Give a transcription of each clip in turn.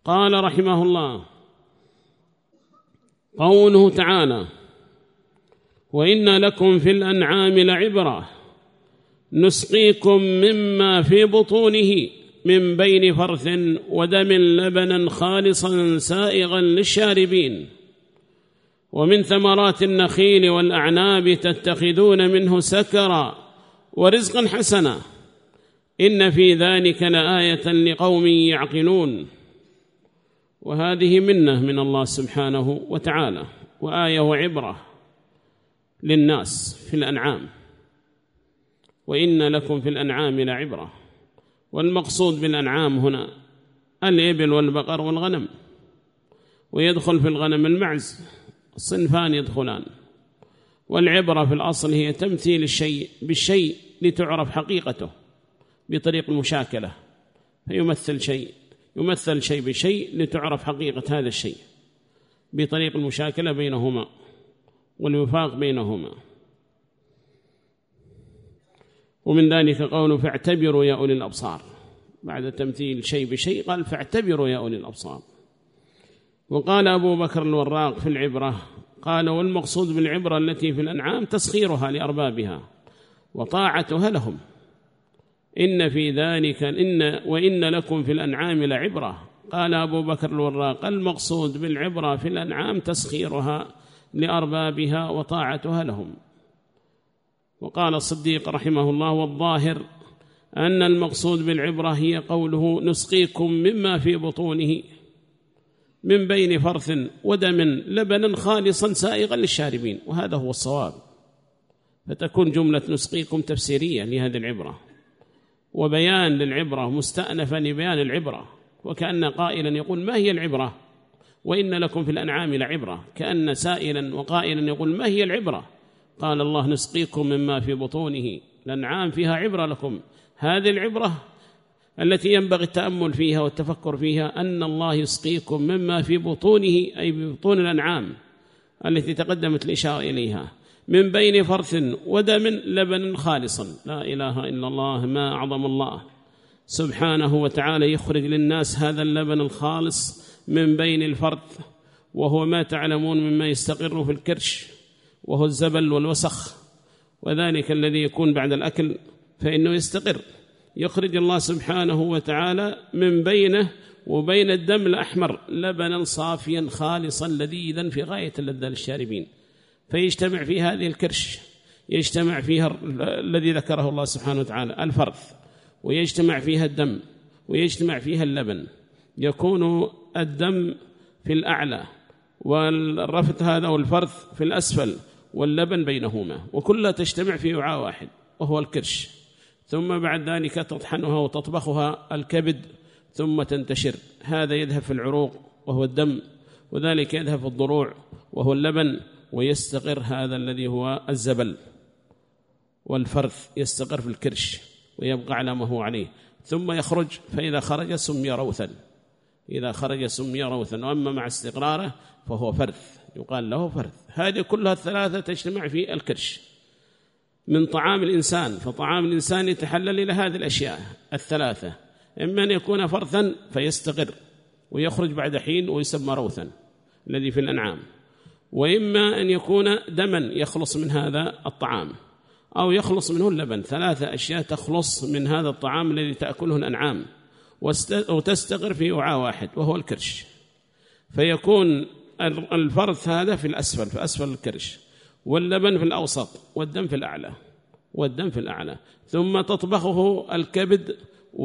قال رحمه الله: قوله تعالى: وإن لكم في الأنعام لعبرة نسقيكم مما في بطونه من بين فرث ودم لبنا خالصا سائغا للشاربين ومن ثمرات النخيل والأعناب تتخذون منه سكرا ورزقا حسنا إن في ذلك لآية لقوم يعقلون. وهذه منة من الله سبحانه وتعالى وآية وعبرة للناس في الأنعام. وإن لكم في الأنعام لعبرة، والمقصود بالأنعام هنا الإبل والبقر والغنم، ويدخل في الغنم المعز، صنفان يدخلان. والعبرة في الأصل هي تمثيل الشيء بالشيء لتعرف حقيقته بطريق المشاكلة، فيمثل شيء بشيء لتعرف حقيقة هذا الشيء بطريق المشاكلة بينهما والوفاق بينهما. ومن ذلك قوله: فاعتبروا يا أولي الأبصار. بعد تمثيل شيء بشيء قال: فاعتبروا يا أولي الأبصار. وقال أبو بكر الوراق في العبرة، قال: والمقصود بالعبرة التي في الأنعام تسخيرها لأربابها وطاعتها لهم. إن في ذلك وإن لكم في الأنعام لعبرة. قال أبو بكر الوراق: المقصود بالعبرة في الأنعام تسخيرها لأربابها وطاعتها لهم. وقال الصديق رحمه الله: والظاهر أن المقصود بالعبرة هي قوله: نسقيكم مما في بطونه من بين فرث ودم لبنا خالصا سائغا للشاربين. وهذا هو الصواب، فتكون جملة نسقيكم تفسيرية لهذه العبرة وبيان للعبرة مستأنفا لبيان العبرة، وكأن قائلا يقول: ما هي العبرة؟ وإن لكم في الأنعام لعبرة، كأن سائلا وقائلا يقول: ما هي العبرة؟ قال الله: نسقيكم مما في بطونه. الأنعام فيها عبرة لكم. هذه العبرة التي ينبغي التأمل فيها والتفكر فيها أن الله يسقيكم مما في بطونه، أي ببطون الأنعام التي تقدمت الإشارة إليها، من بين فرث ودم لبن خالصا. لا إله إلا الله، ما أعظم الله سبحانه وتعالى يخرج للناس هذا اللبن الخالص من بين الفرث، وهو ما تعلمون مما يستقر في الكرش، وهو الزبل والوسخ، وذلك الذي يكون بعد الأكل فإنه يستقر. يخرج الله سبحانه وتعالى من بينه وبين الدم الأحمر لبنا صافيا خالصا لذيذا في غاية اللذة للشاربين، فيجتمع في هذه الكرش، يجتمع فيها الذي ذكره الله سبحانه وتعالى الفرث، ويجتمع فيها الدم، ويجتمع فيها اللبن. يكون الدم في الأعلى والرفث هذا والفرث في الأسفل واللبن بينهما، وكلها تجتمع في وعاء واحد وهو الكرش. ثم بعد ذلك تطحنها وتطبخها الكبد ثم تنتشر. هذا يذهب في العروق وهو الدم، وذلك يذهب في الضروع وهو اللبن، ويستقر هذا الذي هو الزبل والفرث يستقر في الكرش ويبقى على ما هو عليه، ثم يخرج. فإذا خرج سمي روثا، إذا خرج سمي روثا، وأما مع استقراره فهو فرث، يقال له فرث. هذه كلها الثلاثة تجتمع في الكرش من طعام الإنسان. فطعام الإنسان يتحلل إلى هذه الأشياء الثلاثة: إما أن يكون فرثا فيستقر ويخرج بعد حين ويسمى روثا الذي في الأنعام، وإما أن يكون دما يخلص من هذا الطعام، أو يخلص منه اللبن. ثلاثة أشياء تخلص من هذا الطعام الذي تأكله الأنعام وتستقر في وعاء واحد وهو الكرش. فيكون الفرث هذا في الأسفل، في أسفل الكرش، واللبن في الأوسط، والدم في الأعلى. ثم تطبخه الكبد،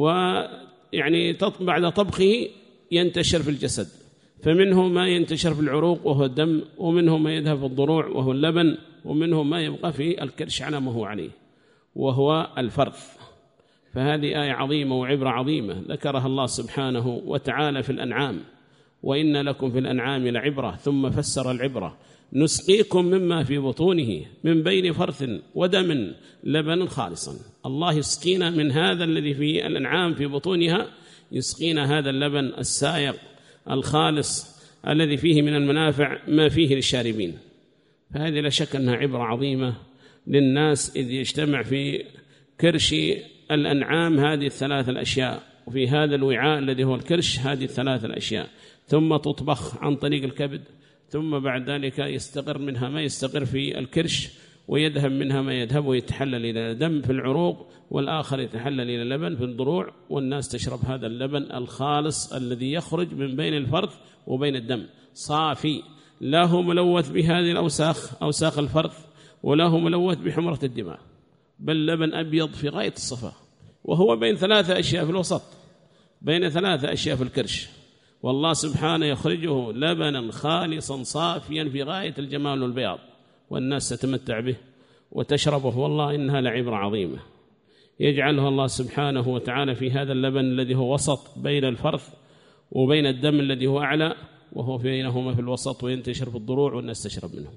ويعني بعد طبخه ينتشر في الجسد، فمنه ما ينتشر في العروق وهو الدم، ومنه ما يذهب في الضروع وهو اللبن، ومنه ما يبقى في الكرش على ما هو عليه وهو الفرث. فهذه آية عظيمة وعبرة عظيمة ذكرها الله سبحانه وتعالى في الأنعام: وإن لكم في الأنعام لعبرة. ثم فسر العبرة: نسقيكم مما في بطونه من بين فرث ودم لبنا خالصا. الله يسقينا من هذا الذي في الأنعام في بطونها، يسقينا هذا اللبن السائق الخالص الذي فيه من المنافع ما فيه للشاربين. فهذه لا شك أنها عبرة عظيمة للناس إذ يجتمع في كرش الأنعام هذه الثلاث الأشياء، وفي هذا الوعاء الذي هو الكرش هذه الثلاث الأشياء، ثم تطبخ عن طريق الكبد، ثم بعد ذلك يستقر منها ما يستقر في الكرش، ويذهب منها ما يذهب ويتحلل إلى دم في العروق، والآخر يتحلل إلى لبن في الضروع، والناس تشرب هذا اللبن الخالص الذي يخرج من بين الفرث وبين الدم صافي، لا هو ملوث بهذه الأوساخ أوساخ الفرث، ولا هو ملوث بحمرة الدماء، بل لبن أبيض في غاية الصفاء، وهو بين ثلاثة أشياء في الوسط، بين ثلاثة أشياء في الكرش، والله سبحانه يخرجه لبنا خالصا صافيا في غاية الجمال والبياض، والناس تتمتع به وتشربه. والله إنها لعبرة عظيمة يجعله الله سبحانه وتعالى في هذا اللبن الذي هو وسط بين الفرث وبين الدم الذي هو أعلى، وهو بينهما في الوسط، وينتشر في الضروع والناس تشرب منه.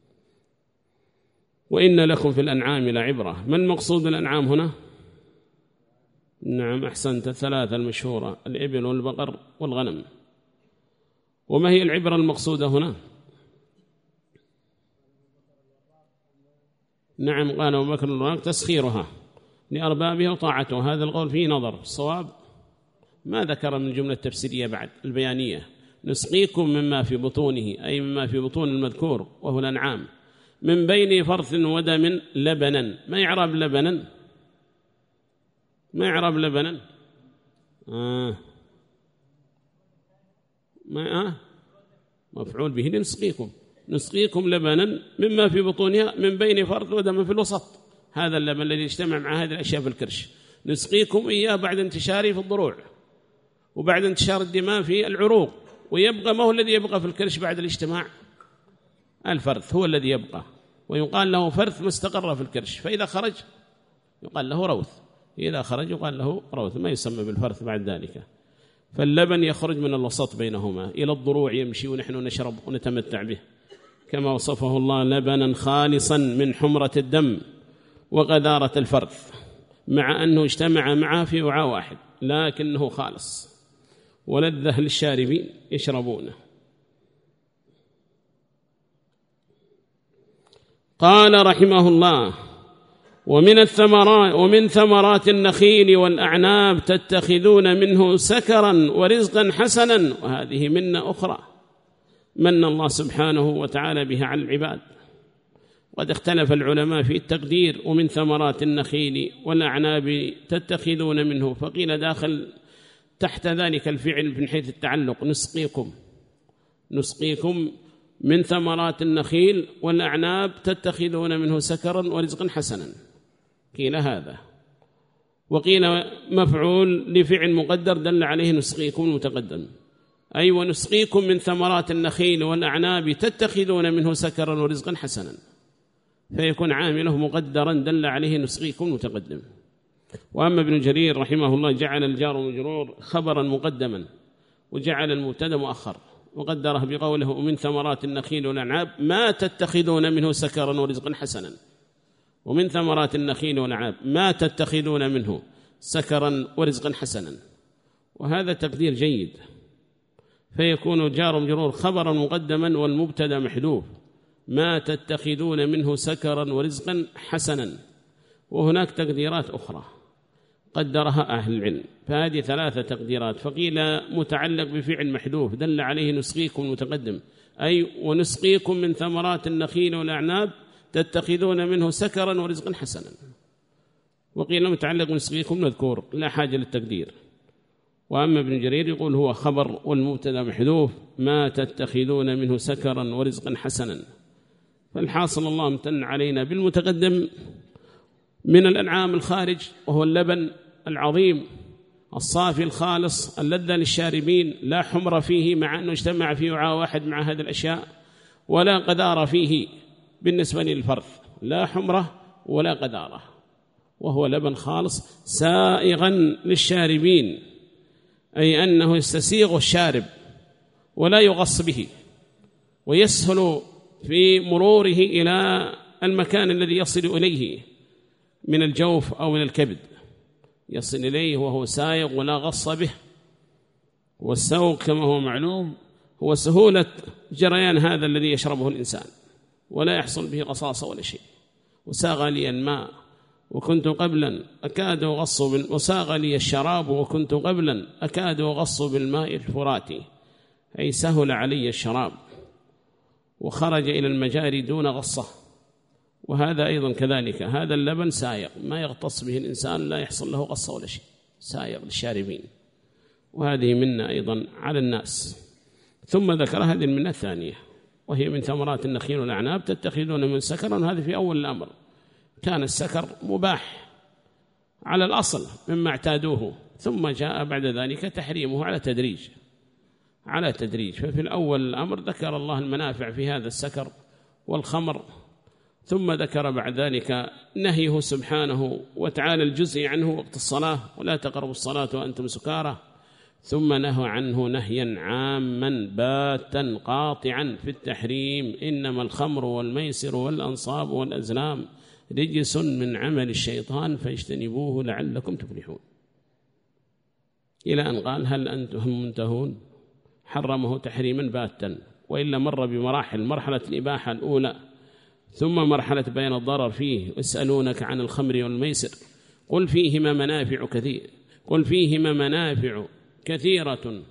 وإن لكم في الأنعام لعبرة. ما المقصود الأنعام هنا؟ نعم أحسنت، الثلاثة المشهورة، الإبل والبقر والغنم. وما هي العبرة المقصودة هنا؟ نعم قال أبو بكر الوراق تسخيرها لأربابها وطاعتها. هذا القول فيه نظر، الصواب ما ذكر من الجملة التفسيرية بعد البيانية، نسقيكم مما في بطونه، أي مما في بطون المذكور وهو الأنعام، من بين فرث ودم لبنا. ما يعرب لبنا؟ ما يعرب لبنا؟ مفعول به لنسقيكم، نسقيكم لبنا مما في بطونها من بين فرث ودم في الوسط، هذا اللبن الذي يجتمع مع هذه الأشياء في الكرش، نسقيكم إياه بعد انتشاره في الضروع وبعد انتشار الدماء في العروق، ويبقى ما هو الذي يبقى في الكرش بعد الاجتماع؟ الفرث هو الذي يبقى، ويقال له فرث مستقر في الكرش، فإذا خرج يقال له روث، إذا خرج يقال له روث، ما يسمى بالفرث بعد ذلك. فاللبن يخرج من الوسط بينهما إلى الضروع يمشي، ونحن نشرب ونتمتع به كما وصفه الله، لبنا خالصا من حمرة الدم وغذارة الفرث، مع أنه اجتمع معه في وعاء واحد لكنه خالص، ولذة للشاربين يشربونه. قال رحمه الله: ومن ثمرات النخيل والأعناب تتخذون منه سكرا ورزقا حسنا. وهذه منة أخرى من الله سبحانه وتعالى بها على العباد. قد اختلف العلماء في التقدير. ومن ثمرات النخيل والأعناب تتخذون منه، فقيل داخل تحت ذلك الفعل من حيث التعلق، نسقيكم من ثمرات النخيل والأعناب تتخذون منه سكرا ورزقا حسنا، قيل هذا. وقيل مفعول لفعل مقدر دل عليه نسقيكم المتقدم، أي ونسقيكم من ثمرات النخيل والأعناب تتخذون منه سكرا ورزقا حسنا، فيكون عامله مقدرا دل عليه نسقيكم المتقدم. وأما ابن جرير رحمه الله جعل الجار والمجرور خبرا مقدما، وجعل المبتدا مؤخر، وقدره بقوله: ومن ثمرات النخيل والأعناب ما تتخذون منه سكرا ورزقا حسنا. ومن ثمرات النخيل والأعناب ما تتخذون منه سكرا ورزقا حسنا، وهذا تقدير جيد، فيكون جار ومجرور خبرا مقدما والمبتدا محذوف، ما تتخذون منه سكرا ورزقا حسنا. وهناك تقديرات أخرى قدرها أهل العلم، فهذه ثلاثة تقديرات. فقيل متعلق بفعل محذوف دل عليه نسقيكم المتقدم، أي ونسقيكم من ثمرات النخيل والأعناب تتخذون منه سكرا ورزقا حسنا. وقيل متعلق بنسقيكم مذكور لا حاجة للتقدير. وأما ابن جرير يقول هو خبر والمبتدا محذوف، ما تتخذون منه سكرا ورزقا حسنا. فالحاصل الله امتن علينا بالمتقدم من الأنعام الخارج، وهو اللبن العظيم الصافي الخالص اللذة للشاربين، لا حمر فيه مع أنه اجتمع في وعاء واحد مع هذه الأشياء، ولا قذارة فيه بالنسبة للفرث، لا حمرة ولا قذارة، وهو لبن خالص سائغا للشاربين، أي أنه يستسيغ الشارب ولا يغص به، ويسهل في مروره إلى المكان الذي يصل إليه من الجوف أو من الكبد، يصل إليه وهو سائغ ولا غص به. والسوق كما هو معلوم هو سهولة جريان هذا الذي يشربه الإنسان، ولا يحصل به قصاصة ولا شيء. وساغ لي الماء وكنت قبلا أكاد أغص وساغ لي الشراب وكنت قبلا أكاد أغص بالماء الفراتي، أي سهل علي الشراب وخرج إلى المجاري دون غصة. وهذا أيضا كذلك، هذا اللبن سائغ ما يغتص به الإنسان، لا يحصل له غصة ولا شيء، سائغ للشاربين، وهذه منا أيضا على الناس. ثم ذكر هذه المنة الثانية وهي من ثمرات النخيل والأعناب تتخذون من سكرا، هذا في أول الأمر. كان السكر مباح على الأصل مما اعتادوه، ثم جاء بعد ذلك تحريمه على تدريج. ففي الأول الأمر ذكر الله المنافع في هذا السكر والخمر، ثم ذكر بعد ذلك نهيه سبحانه وتعالى الجزء عنه وقت الصلاة، ولا تقربوا الصلاة وأنتم سكارى، ثم نهى عنه نهيا عاما باتا قاطعا في التحريم: إنما الخمر والميسر والأنصاب والأزلام رجس من عمل الشيطان فاجتنبوه لعلكم تفلحون، إلى أن قال: هل أنتم منتهون؟ حرمه تحريما باتا، وإلا مر بمراحل: مرحلة الإباحة الأولى، ثم مرحلة بيان الضرر فيه: اسألونك عن الخمر والميسر قل فيهما منافع كثيرة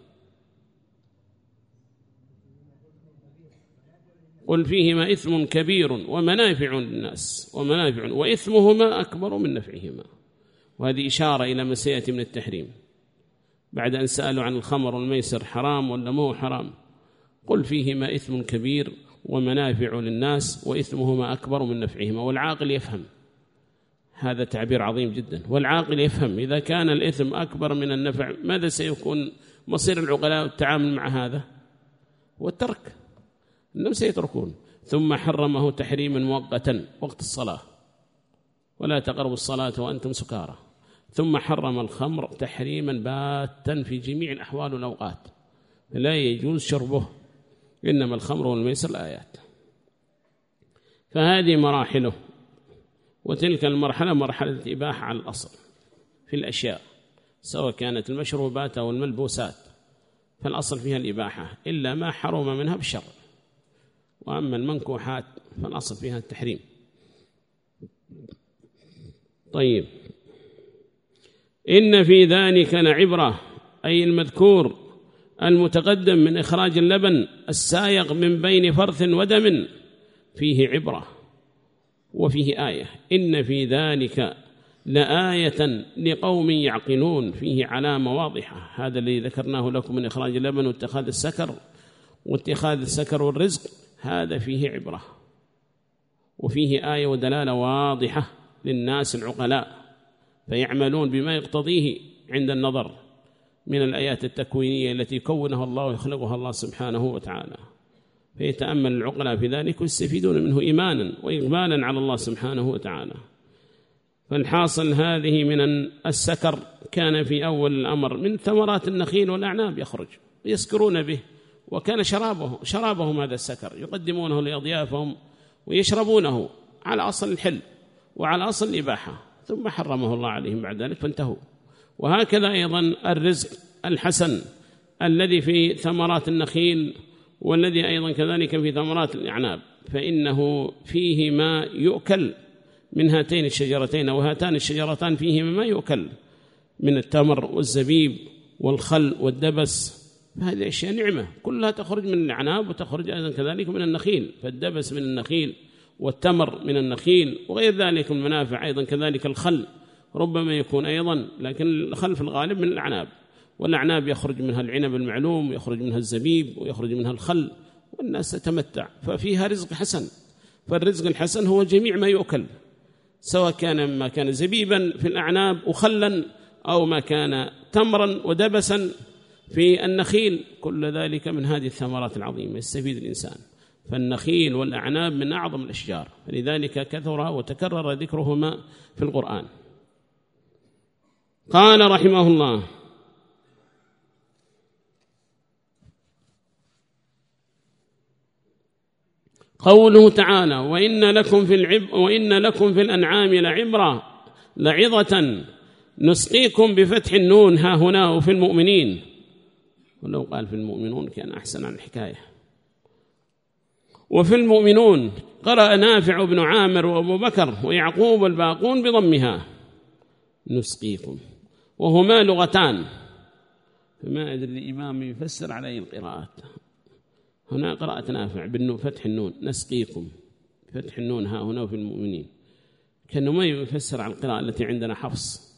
قل فيهما إثم كبير ومنافع للناس وإثمهما أكبر من نفعهما. وهذه إشارة إلى ما سيأتي من التحريم بعد أن سألوا عن الخمر والميسر حرام ولا مو حرام: قل فيهما إثم كبير ومنافع للناس وإثمهما أكبر من نفعهما. والعاقل يفهم هذا تعبير عظيم جدا، والعاقل يفهم إذا كان الإثم أكبر من النفع ماذا سيكون مصير العقلاء والتعامل مع هذا؟ والترك، إنهم سيتركون. ثم حرمه تحريما مؤقتا وقت الصلاة: ولا تقربوا الصلاة وأنتم سكارى. ثم حرم الخمر تحريما باتا في جميع الأحوال والأوقات، لا يجوز شربه، إنما الخمر والميسر الآيات. فهذه مراحله، وتلك المرحلة مرحلة الإباحة على الأصل في الأشياء، سواء كانت المشروبات أو الملبوسات، فالأصل فيها الإباحة إلا ما حرم منها بالشرع. وأما المنكوحات فالأصل فيها التحريم. طيب، إن في ذلك لعبرة، أي المذكور المتقدم من إخراج اللبن السائغ من بين فرث ودم فيه عبرة وفيه آية. إن في ذلك لآية لقوم يعقلون، فيه علامة واضحة. هذا الذي ذكرناه لكم من إخراج اللبن واتخاذ السكر والرزق، هذا فيه عبرة وفيه آية ودلالة واضحة للناس العقلاء، فيعملون بما يقتضيه عند النظر من الآيات التكوينية التي كونها الله ويخلقها الله سبحانه وتعالى، فيتأمل العقلاء في ذلك ويستفيدون منه إيمانا وإقبالا على الله سبحانه وتعالى. فالحاصل هذه من السكر كان في أول الأمر من ثمرات النخيل والأعناب يخرج ويسكرون به، وكان شرابهم هذا السكر يقدمونه لأضيافهم ويشربونه على أصل الحل وعلى أصل الإباحة، ثم حرمه الله عليهم بعد ذلك فانتهوا. وهكذا أيضا الرزق الحسن الذي في ثمرات النخيل والذي أيضا كذلك في ثمرات الأعناب، فإنه فيه ما يؤكل من هاتين الشجرتين، وهاتان الشجرتان فيهما ما يؤكل من التمر والزبيب والخل والدبس، فهذه أشياء نعمة كلها تخرج من الأعناب وتخرج أيضا كذلك من النخيل، فالدبس من النخيل والتمر من النخيل وغير ذلك من منافع. أيضا كذلك الخل ربما يكون أيضا، لكن الخل في الغالب من الأعناب، والأعناب يخرج منها العنب المعلوم ويخرج منها الزبيب ويخرج منها الخل، والناس تتمتع، ففيها رزق حسن. فالرزق الحسن هو جميع ما يؤكل، سواء كان ما كان زبيبا في الأعناب وخلا، أو ما كان تمرا ودبسا في النخيل، كل ذلك من هذه الثمرات العظيمة يستفيد الإنسان. فالنخيل والأعناب من أعظم الأشجار، فلذلك كثر وتكرر ذكرهما في القرآن. قال رحمه الله: قوله تعالى: وإن لكم في الأنعام لعظة نسقيكم بفتح النون ها هنا وفي المؤمنين، ولو قال في المؤمنون كان أحسن عن الحكاية. وفي المؤمنون قرأ نافع بن عامر وأبو بكر ويعقوب الباقون بضمها نسقيكم، وهما لغتان، فما أدري الإمام يفسر عليه القراءات. هنا قراءة نافع بفتح النون نسقيكم، فتح النون ها هنا وفي المؤمنين، كأنه ما يفسر على القراءة التي عندنا حفص.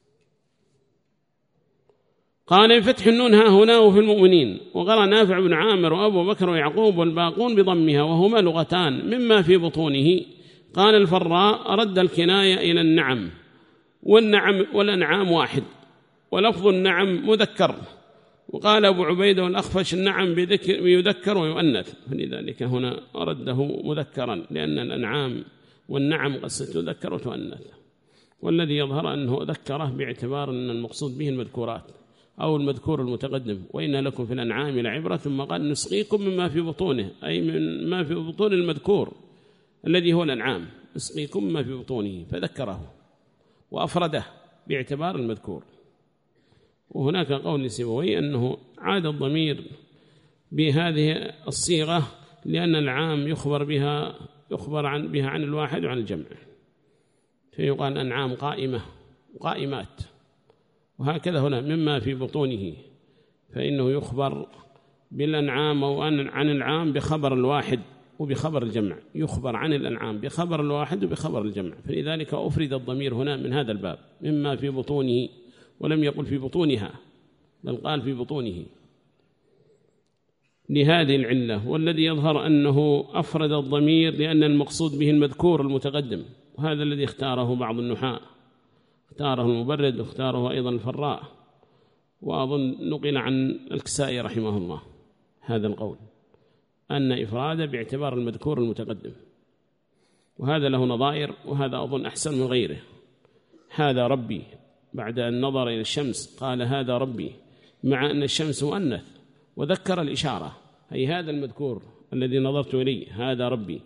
قال بفتح النون ها هنا وفي المؤمنين، وقرأ نافع بن عامر وأبو بكر ويعقوب والباقون بضمها وهما لغتان مما في بطونه. قال الفراء رد الكناية إلى النعم، والنعم والأنعام واحد، ولفظ النعم مذكر. وقال أبو عبيدة والأخفش النعم يذكر ويؤنث، فلذلك هنا رده مذكرا، لأن الأنعام والنعم قد تذكر وتؤنث، والذي يظهر أنه ذكره باعتبار أن المقصود به المذكورات أو المذكور المتقدم، وإن لكم في الأنعام لعبرة، ثم قال نسقيكم مما في بطونه، أي من ما في بطون المذكور الذي هو الأنعام، نسقيكم مما في بطونه، فذكره وأفرده باعتبار المذكور. وهناك قول لسيبويه أنه عاد الضمير بهذه الصيغة لأن العام يخبر بها عن الواحد وعن الجمع، فيقال أنعام قائمة وقائمات، وهكذا هنا مما في بطونه، فإنه يخبر بالأنعام أو عن العام بخبر الواحد وبخبر الجمع، يخبر عن الأنعام بخبر الواحد وبخبر الجمع، فلذلك أفرد الضمير هنا من هذا الباب مما في بطونه، ولم يقل في بطونها بل قال في بطونه لهذه العلة. والذي يظهر أنه أفرد الضمير لأن المقصود به المذكور المتقدم، وهذا الذي اختاره بعض النحاة، اختاره المبرد واختاره أيضا الفراء، وأظن نقل عن الكسائي رحمه الله هذا القول، أن إفراد باعتبار المذكور المتقدم، وهذا له نظائر، وهذا أظن أحسن من غيره. هذا ربي بعد أن نظر إلى الشمس قال هذا ربي، مع أن الشمس مؤنث وذكر الإشارة، أي هذا المذكور الذي نظرت إليه هذا ربي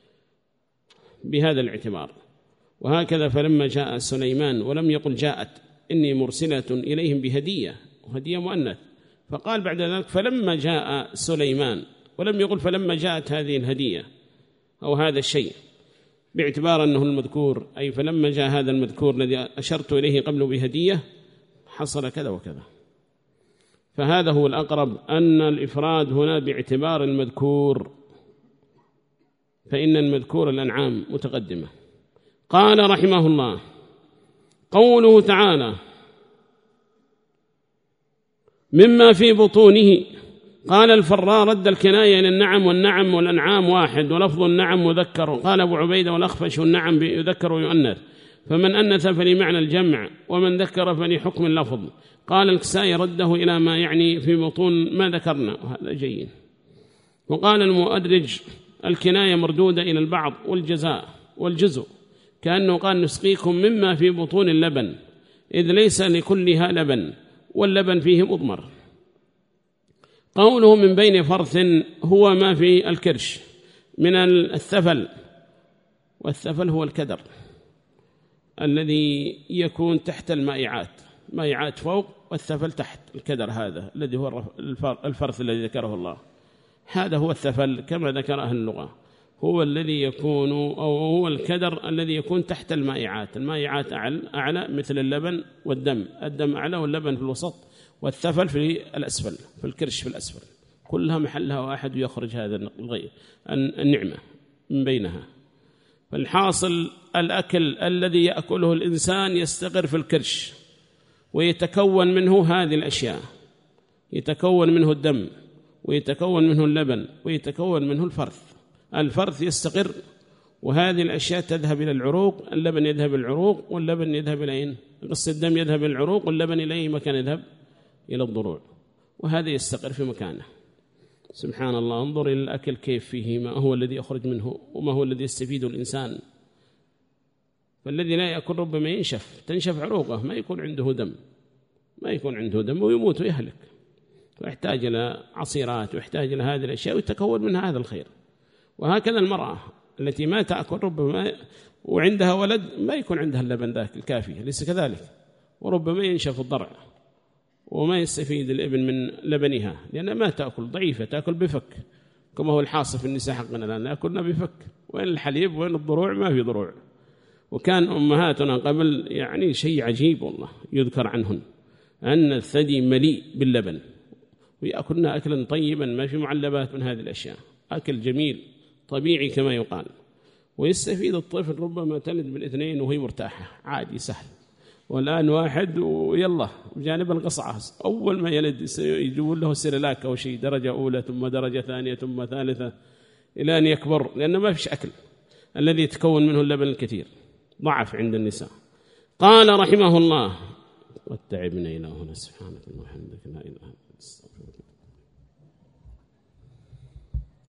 بهذا الاعتبار. وهكذا فلما جاء سليمان ولم يقل جاءت إني مرسلة إليهم بهدية، وهدية مؤنث، فقال بعد ذلك فلما جاء سليمان، ولم يقل فلما جاءت هذه الهدية أو هذا الشيء، باعتبار أنه المذكور، أي فلما جاء هذا المذكور الذي أشرت إليه قبل بهدية حصل كذا وكذا. فهذا هو الأقرب، أن الإفراد هنا باعتبار المذكور، فإن المذكور الأنعام متقدمة. قال رحمه الله قوله تعالى مما في بطونه، قال الفراء رد الكناية إلى النعم، والنعم والأنعام واحد، ولفظ النعم مذكر. قال أبو عبيدة والأخفش النعم يذكر ويؤنث، فمن أنث فلمعنى الجمع، ومن ذكر فلحكم اللفظ. قال الكسائي رده إلى ما يعني في بطون ما ذكرنا، وهذا جيد. وقال المؤدرج الكناية مردودة إلى البعض والجزاء والجزء، كأنه قال نسقيكم مما في بطون اللبن، إذ ليس لكلها لبن، واللبن فيه مضمر. قوله من بين فرث هو ما في الكرش من الثفل، والثفل هو الكدر الذي يكون تحت المائعات، مائعات فوق والثفل تحت، الكدر هذا الذي هو الفرث الذي ذكره الله، هذا هو الثفل كما ذكر أهل اللغة، هو الذي يكون أو هو الكدر الذي يكون تحت المائعات، المائعات أعلى مثل اللبن والدم، الدم أعلى واللبن في الوسط، والثفل في الأسفل، في الكرش في الأسفل، كلها محلها واحد، ويخرج هذا النعمة من بينها. فالحاصل الأكل الذي يأكله الإنسان يستقر في الكرش، ويتكون منه هذه الأشياء، يتكون منه الدم، ويتكون منه اللبن، ويتكون منه الفرث. الفرث يستقر، وهذه الأشياء تذهب إلى العروق، اللبن يذهب إلى العروق، واللبن يذهب إلى أين؟ قص الدم يذهب إلى العروق، واللبن إلى أي مكان يذهب؟ إلى الضروع، وهذا يستقر في مكانه. سبحان الله، انظر إلى الأكل كيف فيه ما هو الذي يخرج منه وما هو الذي يستفيد الإنسان. فالذي لا يأكل ربما تنشف عروقه، ما يكون عنده دم ويموت ويهلك، ويحتاج إلى عصيرات، ويحتاج إلى هذه الأشياء، ويتكون منها هذا الخير. وهكذا المرأة التي ما تأكل ربما وعندها ولد ما يكون عندها اللبن ذاك الكافي، ليس كذلك، وربما ينشف الضرع وما يستفيد الابن من لبنها، لأنها ما تأكل، ضعيفة، تأكل بفك، كما هو الحاصل في النساء حقنا الآن يأكلنا بفك، وين الحليب وين الضروع؟ ما في ضروع. وكان أمهاتنا قبل يعني شيء عجيب والله يذكر عنهن أن الثدي مليء باللبن، ويأكلنا أكلا طيبا ما في معلبات من هذه الأشياء، أكل جميل طبيعي كما يقال. ويستفيد الطفل ربما تلد بالاثنين وهي مرتاحة عادي سهل. والآن واحد ويلا بجانب القصعة أول ما يلد يجول له سيرلاك أو شيء درجة أولى ثم درجة ثانية ثم ثالثة إلى أن يكبر، لأنه ما فيش أكل الذي يتكون منه اللبن الكثير، ضعف عند النساء. قال رحمه الله: واتعبنا إلى هنا، سبحانك اللهم وبحمدك لا إله إلا أنت.